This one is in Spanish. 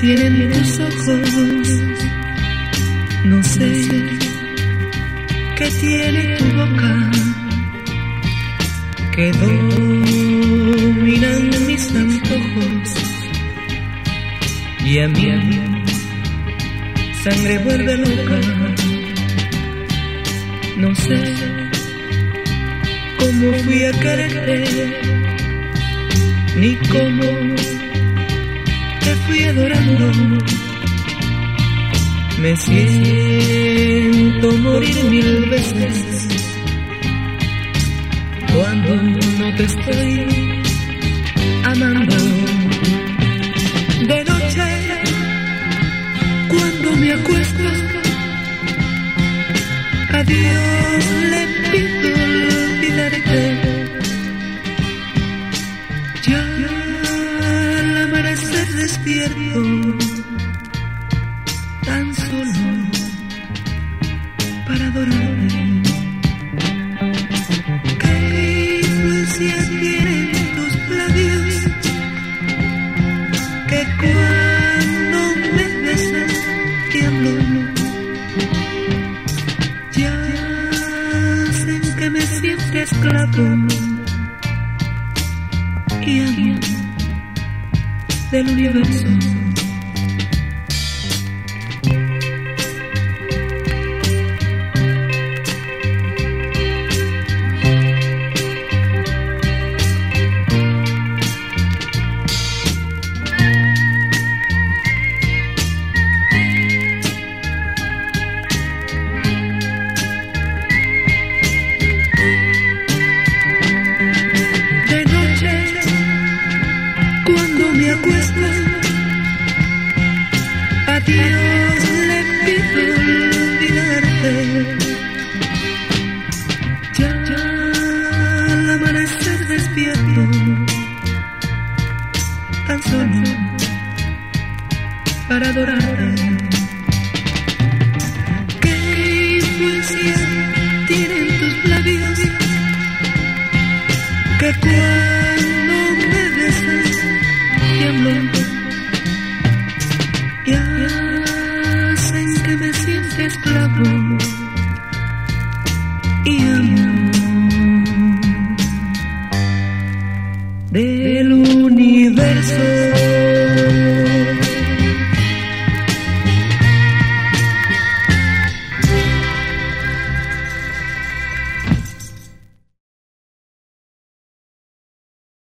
tienen tus ojos, no sé qué tiene tu boca, que dominan mis antojos, y a mi sangre vuelve loca. No sé cómo fui a quererte, ni cómo te fui adorando. Me siento morir 1000 veces cuando no te estoy amando. De noche, cuando me acuesto, a Dios le pido olvidarte. Ya al amanecer despierto, tan solo para adorarte. ¿Qué influencia tienen tus labios que cuando me besas tiemblo? Ya hacen que me sienta esclavo y amo del universo.